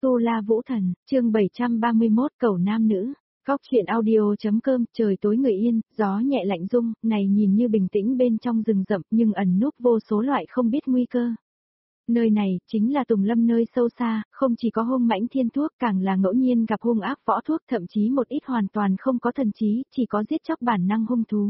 Tu La Vũ Thần, chương 731 cầu nam nữ. Góc truyện audio.com. Trời tối người yên, gió nhẹ lạnh rung, này nhìn như bình tĩnh bên trong rừng rậm nhưng ẩn núp vô số loại không biết nguy cơ. Nơi này chính là Tùng Lâm nơi sâu xa, không chỉ có hung mãnh thiên thuốc, càng là ngẫu nhiên gặp hung ác võ thuốc, thậm chí một ít hoàn toàn không có thần trí, chỉ có giết chóc bản năng hung thú.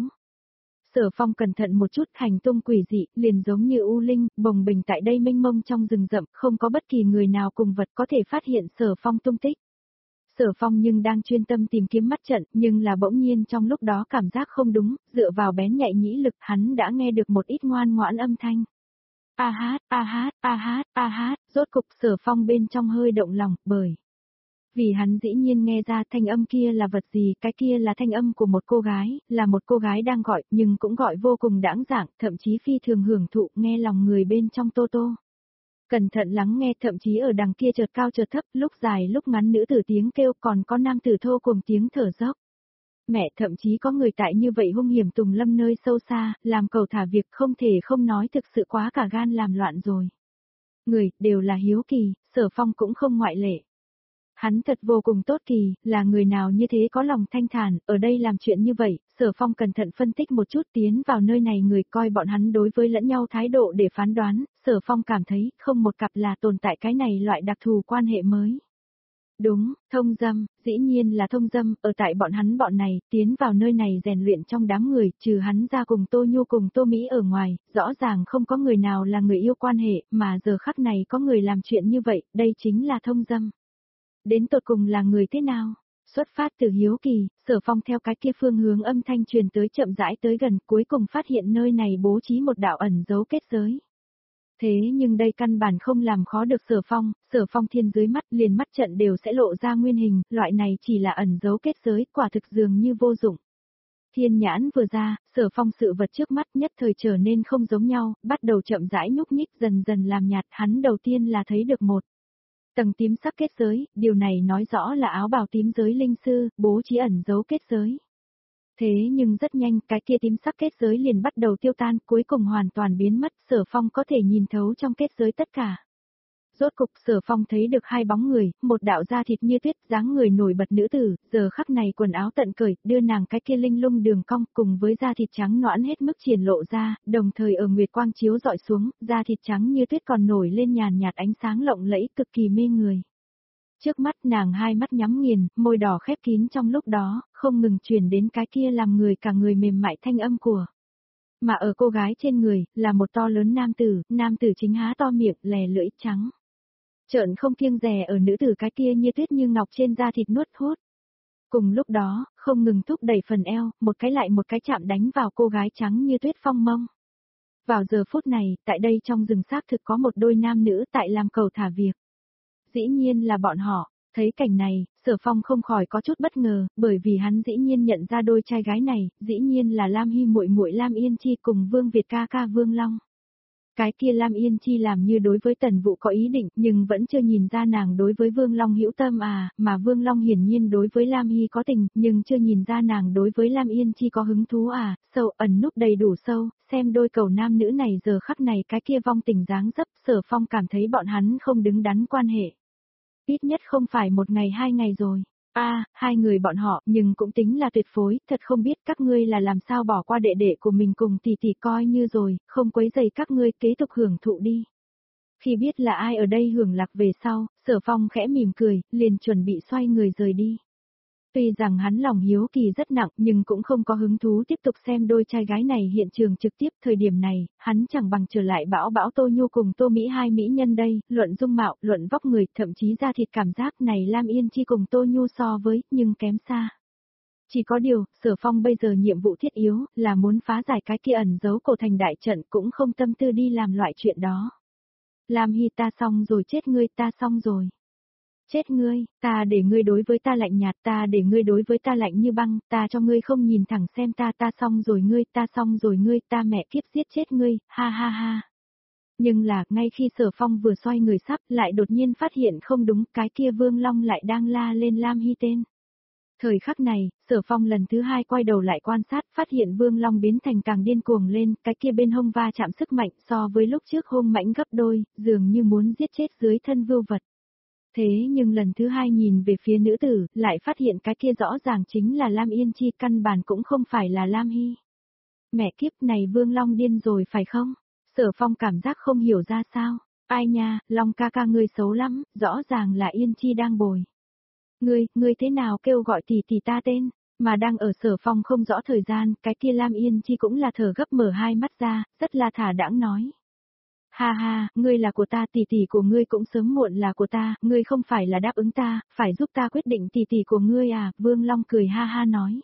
Sở Phong cẩn thận một chút, hành tung quỷ dị, liền giống như u linh, bồng bềnh tại đây mênh mông trong rừng rậm, không có bất kỳ người nào cùng vật có thể phát hiện Sở Phong tung tích. Sở Phong nhưng đang chuyên tâm tìm kiếm mắt trận, nhưng là bỗng nhiên trong lúc đó cảm giác không đúng, dựa vào bén nhạy nhĩ lực, hắn đã nghe được một ít ngoan ngoãn âm thanh. A hát, a hát, a hát, a hát, rốt cục Sở Phong bên trong hơi động lòng, bởi vì hắn dĩ nhiên nghe ra thanh âm kia là vật gì, cái kia là thanh âm của một cô gái, là một cô gái đang gọi, nhưng cũng gọi vô cùng đãng dạng, thậm chí phi thường hưởng thụ, nghe lòng người bên trong tô tô. Cẩn thận lắng nghe, thậm chí ở đằng kia chợt cao chợt thấp, lúc dài lúc ngắn nữ tử tiếng kêu, còn có nam tử thô cùng tiếng thở dốc. Mẹ, thậm chí có người tại như vậy hung hiểm Tùng Lâm nơi sâu xa, làm cầu thả việc không thể không nói, thực sự quá cả gan làm loạn rồi. Người, đều là hiếu kỳ, Sở Phong cũng không ngoại lệ. Hắn thật vô cùng tốt kỳ, là người nào như thế có lòng thanh thản, ở đây làm chuyện như vậy, Sở Phong cẩn thận phân tích một chút, tiến vào nơi này người coi bọn hắn đối với lẫn nhau thái độ để phán đoán, Sở Phong cảm thấy không một cặp là tồn tại cái này loại đặc thù quan hệ mới. Đúng, thông dâm, dĩ nhiên là thông dâm, ở tại bọn này, tiến vào nơi này rèn luyện trong đám người, trừ hắn ra cùng Tô Nhu cùng Tô Mỹ ở ngoài, rõ ràng không có người nào là người yêu quan hệ, mà giờ khắc này có người làm chuyện như vậy, đây chính là thông dâm. Đến tột cùng là người thế nào? Xuất phát từ hiếu kỳ, Sở Phong theo cái kia phương hướng âm thanh truyền tới chậm rãi tới gần, cuối cùng phát hiện nơi này bố trí một đạo ẩn dấu kết giới. Thế nhưng đây căn bản không làm khó được Sở Phong thiên dưới mắt liền mắt trận đều sẽ lộ ra nguyên hình, loại này chỉ là ẩn dấu kết giới, quả thực dường như vô dụng. Thiên nhãn vừa ra, Sở Phong sự vật trước mắt nhất thời trở nên không giống nhau, bắt đầu chậm rãi nhúc nhích dần dần làm nhạt, hắn đầu tiên là thấy được một tầng tím sắc kết giới, điều này nói rõ là áo bào tím giới linh sư, bố trí ẩn dấu kết giới. Thế nhưng rất nhanh, cái kia tím sắc kết giới liền bắt đầu tiêu tan, cuối cùng hoàn toàn biến mất, Sở Phong có thể nhìn thấu trong kết giới tất cả. Rốt cục Sở Phong thấy được hai bóng người, một đạo da thịt như tuyết, dáng người nổi bật nữ tử, giờ khắc này quần áo tận cởi, đưa nàng cái kia linh lung đường cong cùng với da thịt trắng nõn hết mức triển lộ ra, đồng thời ở nguyệt quang chiếu dọi xuống, da thịt trắng như tuyết còn nổi lên nhàn nhạt ánh sáng lộng lẫy cực kỳ mê người. Trước mắt nàng hai mắt nhắm nghiền, môi đỏ khép kín trong lúc đó, không ngừng truyền đến cái kia làm người cả người mềm mại thanh âm của. Mà ở cô gái trên người, là một to lớn nam tử chính há to miệng, lè lưỡi trắng. Trợn không kiêng dè ở nữ tử cái kia như tuyết như ngọc trên da thịt nuốt hút. Cùng lúc đó, không ngừng thúc đẩy phần eo, một cái chạm đánh vào cô gái trắng như tuyết phong mông. Vào giờ phút này, tại đây trong rừng xác thực có một đôi nam nữ tại làm cầu thả việc. Dĩ nhiên là bọn họ, thấy cảnh này, Sở Phong không khỏi có chút bất ngờ, bởi vì hắn dĩ nhiên nhận ra đôi trai gái này, dĩ nhiên là Lam Hy muội muội Lam Yên Chi cùng Vương Việt ca ca Vương Long. Cái kia Lam Yên Chi làm như đối với Tần Vũ có ý định, nhưng vẫn chưa nhìn ra nàng đối với Vương Long hữu tâm mà Vương Long hiển nhiên đối với Lam Hy có tình, nhưng chưa nhìn ra nàng đối với Lam Yên Chi có hứng thú sâu ẩn núp đầy đủ sâu, xem đôi cầu nam nữ này giờ khắc này cái kia vong tình dáng dấp, Sở Phong cảm thấy bọn hắn không đứng đắn quan hệ. Ít nhất không phải một ngày hai ngày rồi. Hai người bọn họ, nhưng cũng tính là tuyệt phối, thật không biết các ngươi là làm sao bỏ qua đệ đệ của mình cùng tỷ tỷ coi như rồi, không quấy rầy các ngươi kế tục hưởng thụ đi. Khi biết là ai ở đây hưởng lạc về sau, Sở Phong khẽ mỉm cười, liền chuẩn bị xoay người rời đi. Tuy rằng hắn lòng hiếu kỳ rất nặng nhưng cũng không có hứng thú tiếp tục xem đôi trai gái này hiện trường trực tiếp. Thời điểm này, hắn chẳng bằng trở lại bão Tô Nhu cùng Tô Mỹ hai mỹ nhân đây, luận dung mạo, luận vóc người, thậm chí da thịt cảm giác này Lam Yên Chi cùng Tô Nhu so với, nhưng kém xa. Chỉ có điều, Sở Phong bây giờ nhiệm vụ thiết yếu là muốn phá giải cái kia ẩn giấu cổ thành đại trận, cũng không tâm tư đi làm loại chuyện đó. Lam Hy, ta xong rồi, chết ngươi, ta xong rồi. Chết ngươi, ta để ngươi đối với ta lạnh nhạt, ta để ngươi đối với ta lạnh như băng, ta cho ngươi không nhìn thẳng xem ta xong rồi ngươi, ta xong rồi ngươi, ta mẹ kiếp giết chết ngươi, ha ha ha. Nhưng là, ngay khi Sở Phong vừa xoay người sắp, lại đột nhiên phát hiện không đúng, cái kia Vương Long lại đang la lên Lam Hy tên. Thời khắc này, Sở Phong lần thứ hai quay đầu lại quan sát, phát hiện Vương Long biến thành càng điên cuồng lên, cái kia bên hông va chạm sức mạnh so với lúc trước hung mãnh gấp đôi, dường như muốn giết chết dưới thân vưu vật. Thế nhưng lần thứ hai nhìn về phía nữ tử, lại phát hiện cái kia rõ ràng chính là Lam Yên Chi, căn bản cũng không phải là Lam Hy. Mẹ kiếp này Vương Long điên rồi phải không? Sở Phong cảm giác không hiểu ra sao. Ai nha, Long ca ca ngươi xấu lắm, rõ ràng là Yên Chi đang bồi. Ngươi thế nào kêu gọi tỷ tỷ ta tên? Mà đang ở Sở Phong không rõ thời gian, cái kia Lam Yên Chi cũng là thở gấp mở hai mắt ra, rất là thả đãng nói. Ha ha, ngươi là của ta, tỷ tỷ của ngươi cũng sớm muộn là của ta, ngươi không phải là đáp ứng ta, phải giúp ta quyết định tỷ tỷ của ngươi à, Vương Long cười ha ha nói.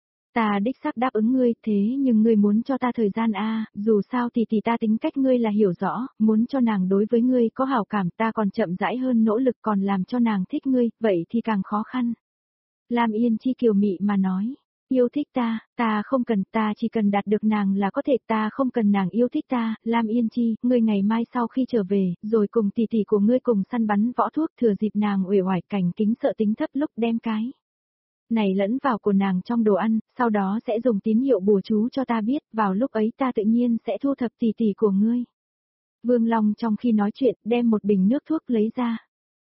Ta đích xác đáp ứng ngươi, thế nhưng ngươi muốn cho ta thời gian a, dù sao tỷ tỷ ta tính cách ngươi là hiểu rõ, muốn cho nàng đối với ngươi có hảo cảm, ta còn chậm rãi hơn nỗ lực còn làm cho nàng thích ngươi, vậy thì càng khó khăn. Lam Yên Chi kiều mị mà nói, yêu thích ta không cần, ta chỉ cần đạt được nàng là có thể, ta không cần nàng yêu thích ta. Lam Yên Chi, ngươi ngày mai sau khi trở về, rồi cùng tỷ tỷ của ngươi cùng săn bắn võ thuốc, thừa dịp nàng uể oải cảnh kính sợ tính thấp lúc đem cái này lẫn vào của nàng trong đồ ăn, sau đó sẽ dùng tín hiệu bùa chú cho ta biết, vào lúc ấy ta tự nhiên sẽ thu thập tỷ tỷ của ngươi. Vương Long trong khi nói chuyện, đem một bình nước thuốc lấy ra.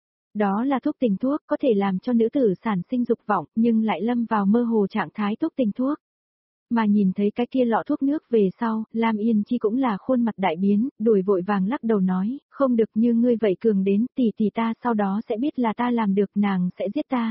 Đó là thuốc tình thuốc, có thể làm cho nữ tử sản sinh dục vọng, nhưng lại lâm vào mơ hồ trạng thái thuốc tình thuốc. Mà nhìn thấy cái kia lọ thuốc nước về sau, Lam Yên Chi cũng là khuôn mặt đại biến, đuổi vội vàng lắc đầu nói, không được như ngươi vậy cường đến, tỷ ta sau đó sẽ biết là ta làm được, nàng sẽ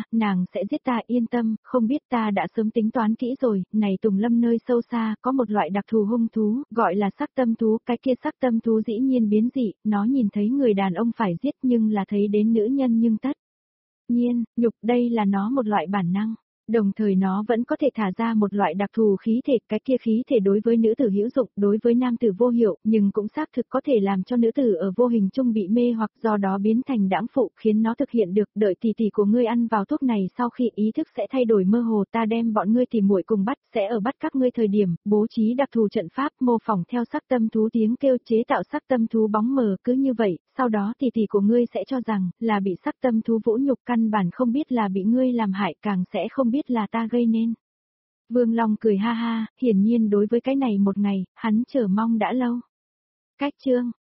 giết ta, yên tâm, không biết ta đã sớm tính toán kỹ rồi, này Tùng Lâm nơi sâu xa, có một loại đặc thù hung thú, gọi là sắc tâm thú, cái kia sắc tâm thú dĩ nhiên biến dị, nó nhìn thấy người đàn ông phải giết nhưng là thấy đến nữ nhân nhưng tất nhiên, nhục đây là nó một loại bản năng. Đồng thời nó vẫn có thể thả ra một loại đặc thù khí thể, cái kia khí thể đối với nữ tử hữu dụng, đối với nam tử vô hiệu, nhưng cũng xác thực có thể làm cho nữ tử ở vô hình chung bị mê hoặc do đó biến thành đãng phụ, khiến nó thực hiện được, đợi tỷ tỷ của ngươi ăn vào thuốc này sau khi ý thức sẽ thay đổi mơ hồ, ta đem bọn ngươi tìm muội cùng bắt, sẽ ở bắt các ngươi thời điểm, bố trí đặc thù trận pháp, mô phỏng theo sắc tâm thú tiếng kêu chế tạo sắc tâm thú bóng mờ, cứ như vậy, sau đó tỷ tỷ của ngươi sẽ cho rằng, là bị sắc tâm thú vũ nhục, căn bản không biết là bị ngươi làm hại, càng sẽ không biết là ta gây nên. Vương Long cười ha ha, hiển nhiên đối với cái này một ngày, hắn chờ mong đã lâu. Cách chương